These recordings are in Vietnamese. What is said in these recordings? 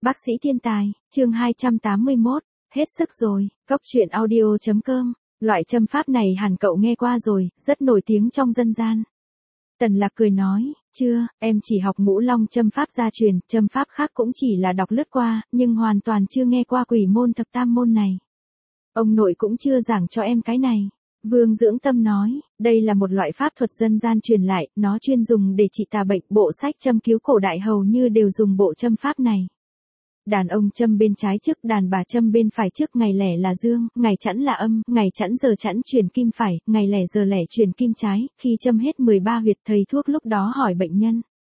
Bác sĩ thiên tài, chương 281, hết sức rồi, Cốc truyện audio.com, loại châm pháp này hẳn cậu nghe qua rồi, rất nổi tiếng trong dân gian. Tần Lạc cười nói, chưa, em chỉ học Ngũ Long châm pháp gia truyền, châm pháp khác cũng chỉ là đọc lướt qua, nhưng hoàn toàn chưa nghe qua quỷ môn thập tam môn này. Ông nội cũng chưa giảng cho em cái này. Vương Dưỡng Tâm nói, đây là một loại pháp thuật dân gian truyền lại, nó chuyên dùng để trị tà bệnh, bộ sách châm cứu cổ đại hầu như đều dùng bộ châm pháp này. Đàn ông châm bên trái trước, đàn bà châm bên phải trước, ngày lẻ là dương, ngày chẵn là âm, ngày chẵn giờ chẵn chuyển kim phải, ngày lẻ giờ lẻ chuyển kim trái, khi châm hết 13 huyệt thầy thuốc lúc đó hỏi bệnh nhân.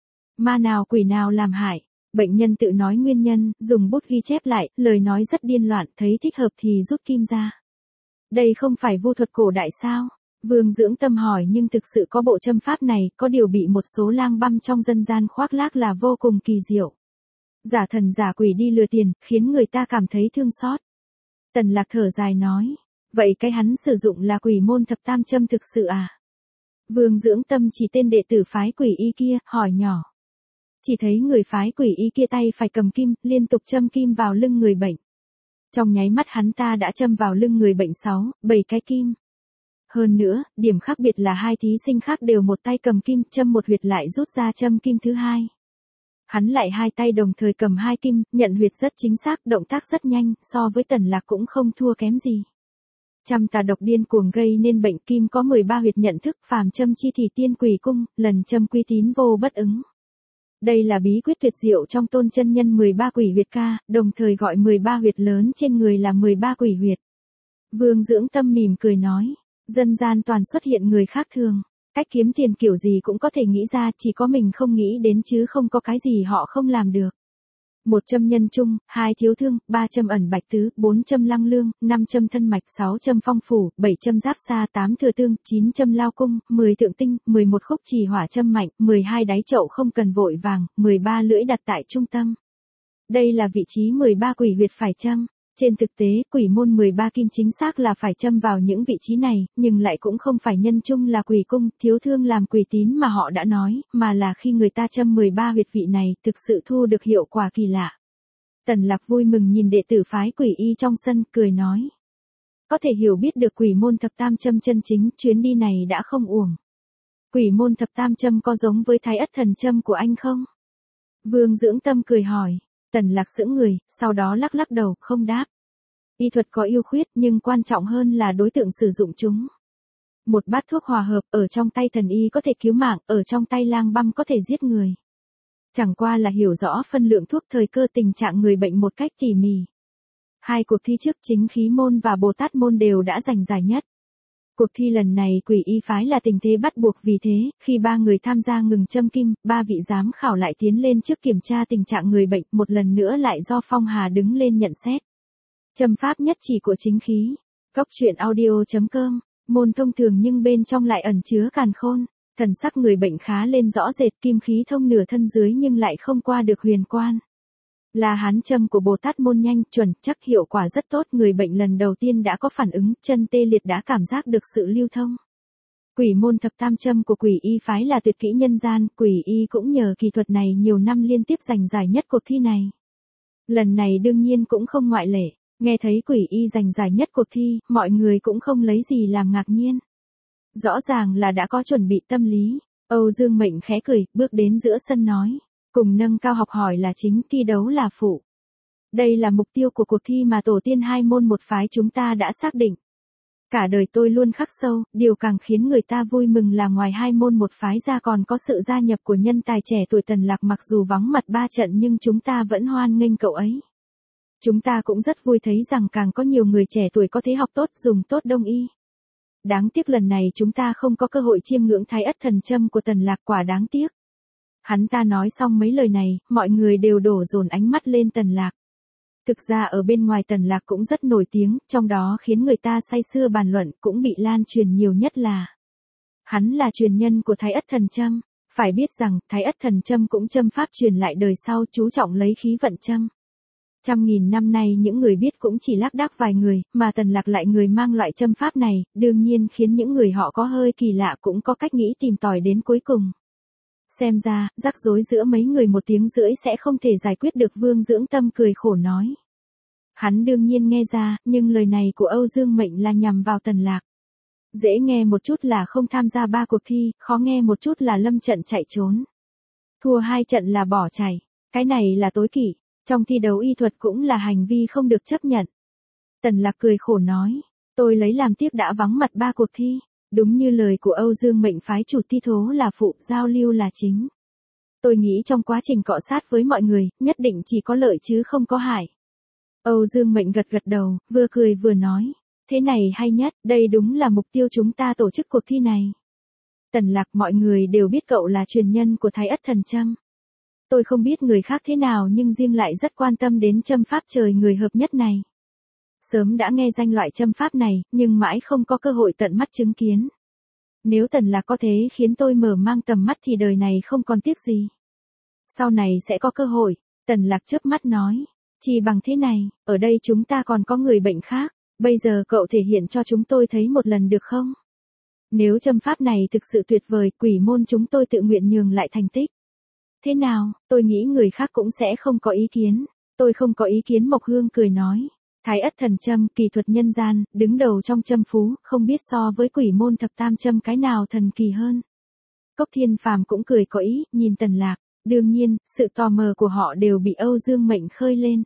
Ma nào quỷ nào làm hại? Bệnh nhân tự nói nguyên nhân, dùng bút ghi chép lại, lời nói rất điên loạn, thấy thích hợp thì rút kim ra. Đây không phải vu thuật cổ đại sao? Vương Dưỡng Tâm hỏi, nhưng thực sự có bộ châm pháp này, có điều bị một số lang băm trong dân gian khoác lác là vô cùng kỳ diệu. Giả thần giả quỷ đi lừa tiền, khiến người ta cảm thấy thương xót. Tần Lạc thở dài nói, vậy cái hắn sử dụng là quỷ môn thập tam châm thực sự à? Vương Dưỡng Tâm chỉ tên đệ tử phái quỷ y kia, hỏi nhỏ. Chỉ thấy người phái quỷ y kia tay phải cầm kim, liên tục châm kim vào lưng người bệnh. Trong nháy mắt hắn ta đã châm vào lưng người bệnh 6-7 cái kim. Hơn nữa, điểm khác biệt là hai thí sinh khác đều một tay cầm kim, châm một huyệt lại rút ra châm kim thứ hai. Hắn lại hai tay đồng thời cầm hai kim, nhận huyệt rất chính xác, động tác rất nhanh, so với Tần Lạc cũng không thua kém gì. Châm tà độc điên cuồng gây nên bệnh, kim có 13 huyệt nhận thức, phàm châm chi thì tiên quỷ cung, lần châm quy tín vô bất ứng. Đây là bí quyết tuyệt diệu trong Tôn chân nhân 13 quỷ huyệt ca, đồng thời gọi 13 huyệt lớn trên người là 13 quỷ huyệt. Vương Dưỡng Tâm mỉm cười nói, dân gian toàn xuất hiện người khác thường, cách kiếm tiền kiểu gì cũng có thể nghĩ ra, chỉ có mình không nghĩ đến chứ không có cái gì họ không làm được. 1 châm nhân trung, 2 thiếu thương, 3 châm ẩn bạch tứ, 4 châm lăng lương, 5 châm thân mạch, 6 châm phong phủ, 7 châm giáp xa, 8 thừa tương, 9 châm lao cung, 10 tượng tinh, 11 khúc trì hỏa châm mạnh, 12 đáy chậu không cần vội vàng, 13 lưỡi đặt tại trung tâm. Đây là vị trí 13 quỷ huyệt phải châm. Trên thực tế, quỷ môn 13 kim chính xác là phải châm vào những vị trí này, nhưng lại cũng không phải nhân trung là quỷ cung, thiếu thương làm quỷ tín mà họ đã nói, mà là khi người ta châm 13 huyệt vị này, thực sự thu được hiệu quả kỳ lạ. Tần Lạc vui mừng nhìn đệ tử phái quỷ y trong sân, cười nói. Có thể hiểu biết được quỷ môn thập tam châm chân chính, chuyến đi này đã không uổng. Quỷ môn thập tam châm có giống với Thái Ất thần châm của anh không? Vương Dưỡng Tâm cười hỏi. Tần Lạc sững người, sau đó lắc lắc đầu, không đáp. Y thuật có ưu khuyết, nhưng quan trọng hơn là đối tượng sử dụng chúng. Một bát thuốc hòa hợp, ở trong tay thần y có thể cứu mạng, ở trong tay lang băm có thể giết người. Chẳng qua là hiểu rõ phân lượng thuốc, thời cơ, tình trạng người bệnh một cách tỉ mỉ. Hai cuộc thi trước, Chính Khí môn và Bồ Tát môn đều đã giành giải nhất. Cuộc thi lần này quỷ y phái là tình thế bắt buộc, vì thế, khi 3 người tham gia ngừng châm kim, 3 vị giám khảo lại tiến lên trước kiểm tra tình trạng người bệnh, một lần nữa lại do Phong Hà đứng lên nhận xét. Châm pháp nhất chỉ của Chính Khí. Cốc truyện audio.com, môn thông thường nhưng bên trong lại ẩn chứa càn khôn. Thần sắc người bệnh khá lên rõ rệt, kim khí thông nửa thân dưới nhưng lại không qua được huyền quan. Là hán châm của Bồ Tát môn nhanh, chuẩn, chắc, hiệu quả rất tốt, người bệnh lần đầu tiên đã có phản ứng, chân tê liệt đã cảm giác được sự lưu thông. Quỷ môn thập tam châm của quỷ y phái là tuyệt kỹ nhân gian, quỷ y cũng nhờ kỳ thuật này nhiều năm liên tiếp giành giải nhất cuộc thi này. Lần này đương nhiên cũng không ngoại lệ, nghe thấy quỷ y giành giải nhất cuộc thi, mọi người cũng không lấy gì làm ngạc nhiên. Rõ ràng là đã có chuẩn bị tâm lý. Âu Dương Mệnh khẽ cười, bước đến giữa sân nói. Cùng nâng cao học hỏi là chính, thi đấu là phụ. Đây là mục tiêu của cuộc thi mà tổ tiên hai môn một phái chúng ta đã xác định. Cả đời tôi luôn khắc sâu, điều càng khiến người ta vui mừng là ngoài hai môn một phái ra còn có sự gia nhập của nhân tài trẻ tuổi Tần Lạc, mặc dù vắng mặt 3 trận nhưng chúng ta vẫn hoan nghênh cậu ấy. Chúng ta cũng rất vui thấy rằng càng có nhiều người trẻ tuổi có thế học tốt, dùng tốt đông y. Đáng tiếc lần này chúng ta không có cơ hội chiêm ngưỡng Thái Ất thần châm của Tần Lạc, quả đáng tiếc. Hắn ta nói xong mấy lời này, mọi người đều đổ dồn ánh mắt lên Tần Lạc. Thực ra ở bên ngoài Tần Lạc cũng rất nổi tiếng, trong đó khiến người ta say sưa bàn luận, cũng bị lan truyền nhiều nhất là hắn là truyền nhân của Thái Ất thần châm. Phải biết rằng, Thái Ất thần châm cũng châm pháp truyền lại đời sau, chú trọng lấy khí vận châm. Trăm nghìn năm nay những người biết cũng chỉ lác đác vài người, mà Tần Lạc lại người mang loại châm pháp này, đương nhiên khiến những người họ có hơi kỳ lạ cũng có cách nghĩ tìm tòi đến cuối cùng. Xem ra, rắc rối giữa mấy người 1 tiếng rưỡi sẽ không thể giải quyết được. Vương Dưỡng Tâm cười khổ nói. Hắn đương nhiên nghe ra, nhưng lời này của Âu Dương Mệnh là nhằm vào Tần Lạc. Dễ nghe một chút là không tham gia 3 cuộc thi, khó nghe một chút là lâm trận chạy trốn. Thua 2 trận là bỏ chạy. Cái này là tối kỵ. Trong thi đấu y thuật cũng là hành vi không được chấp nhận. Tần Lạc cười khổ nói. Tôi lấy làm tiếc đã vắng mặt 3 cuộc thi. Đúng như lời của Âu Dương Mệnh, phái chủ thi thố là phụ, giao lưu là chính. Tôi nghĩ trong quá trình cọ sát với mọi người, nhất định chỉ có lợi chứ không có hại. Âu Dương Mệnh gật gật đầu, vừa cười vừa nói. Thế này hay nhất, đây đúng là mục tiêu chúng ta tổ chức cuộc thi này. Tần Lạc, mọi người đều biết cậu là truyền nhân của Thái Ất Thần Châm. Tôi không biết người khác thế nào nhưng riêng lại rất quan tâm đến châm pháp trời người hợp nhất này. Sớm đã nghe danh loại châm pháp này, nhưng mãi không có cơ hội tận mắt chứng kiến. Nếu Tần Lạc có thể khiến tôi mở mang tầm mắt thì đời này không còn tiếc gì. Sau này sẽ có cơ hội, Tần Lạc chớp mắt nói. Chỉ bằng thế này, ở đây chúng ta còn có người bệnh khác, bây giờ cậu thể hiện cho chúng tôi thấy một lần được không? Nếu châm pháp này thực sự tuyệt vời, quỷ môn chúng tôi tự nguyện nhường lại thành tích. Thế nào, tôi nghĩ người khác cũng sẽ không có ý kiến. Tôi không có ý kiến. Mộc Hương cười nói. Thái Ất Thần Châm, kỳ thuật nhân gian, đứng đầu trong châm phú, không biết so với quỷ môn thập tam châm cái nào thần kỳ hơn. Cốc Thiên Phàm cũng cười có ý, nhìn Tần Lạc. Đương nhiên, sự tò mò của họ đều bị Âu Dương Mệnh khơi lên.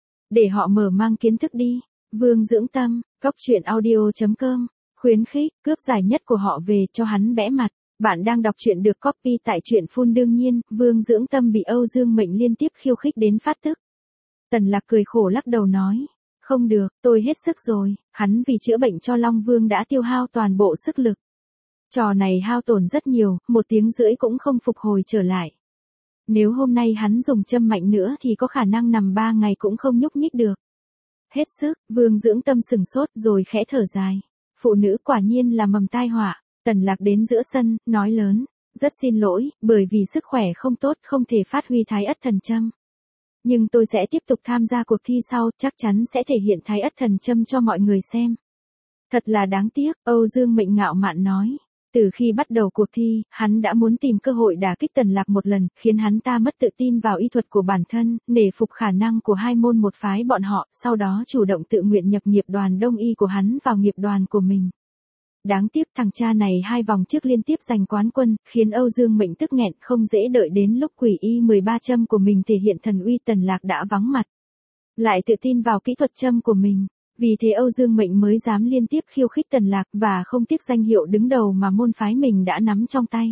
Để họ mở mang kiến thức đi. Vương Dưỡng Tâm, coctruyện.audio.com, khuyến khích, cướp giải nhất của họ về cho hắn bẽ mặt. Bạn đang đọc truyện được copy tại truyện full. Đương nhiên, Vương Dưỡng Tâm bị Âu Dương Mệnh liên tiếp khiêu khích đến phát tức. Tần Lạc cười khổ lắc đầu nói. Không được, tôi hết sức rồi. Hắn vì chữa bệnh cho Long Vương đã tiêu hao toàn bộ sức lực. Trò này hao tổn rất nhiều, 1 tiếng rưỡi cũng không phục hồi trở lại. Nếu hôm nay hắn dùng châm mạnh nữa thì có khả năng nằm 3 ngày cũng không nhúc nhích được. Hết sức, Vương Dưỡng Tâm sừng sốt rồi khẽ thở dài. Phụ nữ quả nhiên là mầm tai họa. Tần Lạc đến giữa sân, nói lớn. Rất xin lỗi, bởi vì sức khỏe không tốt không thể phát huy Thái Ất Thần Châm. Nhưng tôi sẽ tiếp tục tham gia cuộc thi sau, chắc chắn sẽ thể hiện Thái Ất Thần Châm cho mọi người xem. Thật là đáng tiếc, Âu Dương Mệnh ngạo mạn nói. Từ khi bắt đầu cuộc thi, hắn đã muốn tìm cơ hội đả kích Tần Lạc một lần, khiến hắn ta mất tự tin vào y thuật của bản thân, nể phục khả năng của 2 môn một phái bọn họ, sau đó chủ động tự nguyện nhập nghiệp đoàn đông y của hắn vào nghiệp đoàn của mình. Đáng tiếc thằng cha này 2 vòng trước liên tiếp giành quán quân, khiến Âu Dương Mệnh tức nghẹn, không dễ đợi đến lúc quỷ y 13 châm của mình thể hiện thần uy. Tần Lạc đã vắng mặt. Lại tự tin vào kỹ thuật châm của mình. Vì thế Âu Dương Mệnh mới dám liên tiếp khiêu khích Tần Lạc và không tiếc danh hiệu đứng đầu mà môn phái mình đã nắm trong tay.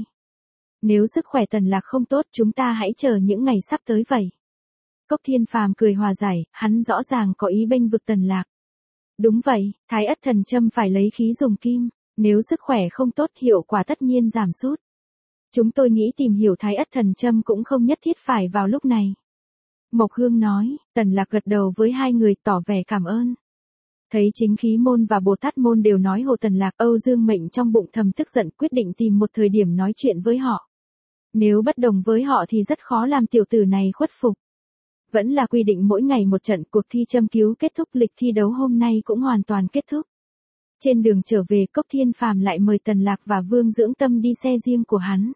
Nếu sức khỏe Tần Lạc không tốt chúng ta hãy chờ những ngày sắp tới vậy. Cốc Thiên Phàm cười hòa giải, hắn rõ ràng có ý bênh vực Tần Lạc. Đúng vậy, Thái Ất Thần Châm phải lấy khí dùng kim, nếu sức khỏe không tốt hiệu quả tất nhiên giảm sút. Chúng tôi nghĩ tìm hiểu Thái Ất Thần Châm cũng không nhất thiết phải vào lúc này. Mộc Hương nói, Tần Lạc gật đầu với 2 người tỏ vẻ cảm ơn. Thấy Chính Khí Môn và Bồ Tát Môn đều nói Hồ Tần Lạc, Âu Dương Mệnh trong bụng thầm tức giận, quyết định tìm một thời điểm nói chuyện với họ. Nếu bất đồng với họ thì rất khó làm tiểu tử này khuất phục. Vẫn là quy định mỗi ngày một trận, cuộc thi châm cứu kết thúc, lịch thi đấu hôm nay cũng hoàn toàn kết thúc. Trên đường trở về, Cốc Thiên Phàm lại mời Tần Lạc và Vương Dưỡng Tâm đi xe riêng của hắn.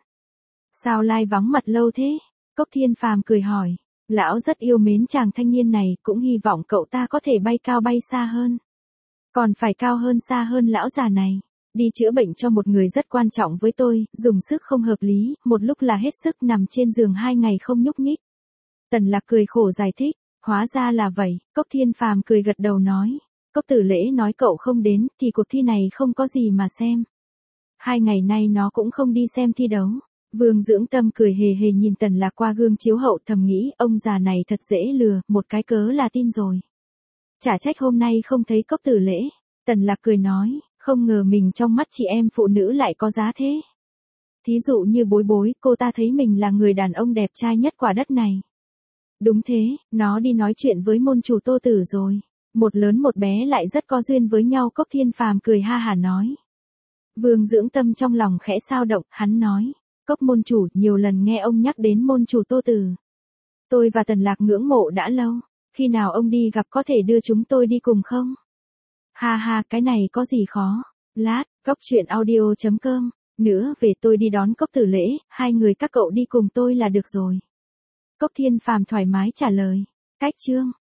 Sao lai vắng mặt lâu thế? Cốc Thiên Phàm cười hỏi. Lão rất yêu mến chàng thanh niên này, cũng hy vọng cậu ta có thể bay cao bay xa hơn. Còn phải cao hơn xa hơn lão già này. Đi chữa bệnh cho một người rất quan trọng với tôi, dùng sức không hợp lý, một lúc là hết sức, nằm trên giường 2 ngày không nhúc nhích. Tần Lạc cười khổ giải thích, hóa ra là vậy. Cốc Thiên Phàm cười gật đầu nói. Cốc Tử Lễ nói cậu không đến, thì cuộc thi này không có gì mà xem. 2 ngày nay nó cũng không đi xem thi đấu. Vương Dưỡng Tâm cười hề hề nhìn Tần Lạc qua gương chiếu hậu, thầm nghĩ, ông già này thật dễ lừa, một cái cớ là tin rồi. Chả trách hôm nay không thấy Cốc Tử Lễ. Tần Lạc cười nói, không ngờ mình trong mắt chị em phụ nữ lại có giá thế. Thí dụ như Bối Bối, cô ta thấy mình là người đàn ông đẹp trai nhất quả đất này. Đúng thế, nó đi nói chuyện với môn chủ Tô Tử rồi. Một lớn một bé lại rất có duyên với nhau. Cốc Thiên Phàm cười ha hả nói. Vương Dưỡng Tâm trong lòng khẽ xao động, hắn nói. Cốc môn chủ, nhiều lần nghe ông nhắc đến môn chủ Tô Tử. Tôi và Tần Lạc ngưỡng mộ đã lâu. Khi nào ông đi gặp có thể đưa chúng tôi đi cùng không? Ha ha, cái này có gì khó. Lát, coctruyện.audio.com Nữa về tôi đi đón Cốc Tử Lễ, hai người các cậu đi cùng tôi là được rồi. Cốc Thiên Phàm thoải mái trả lời. Cách chương.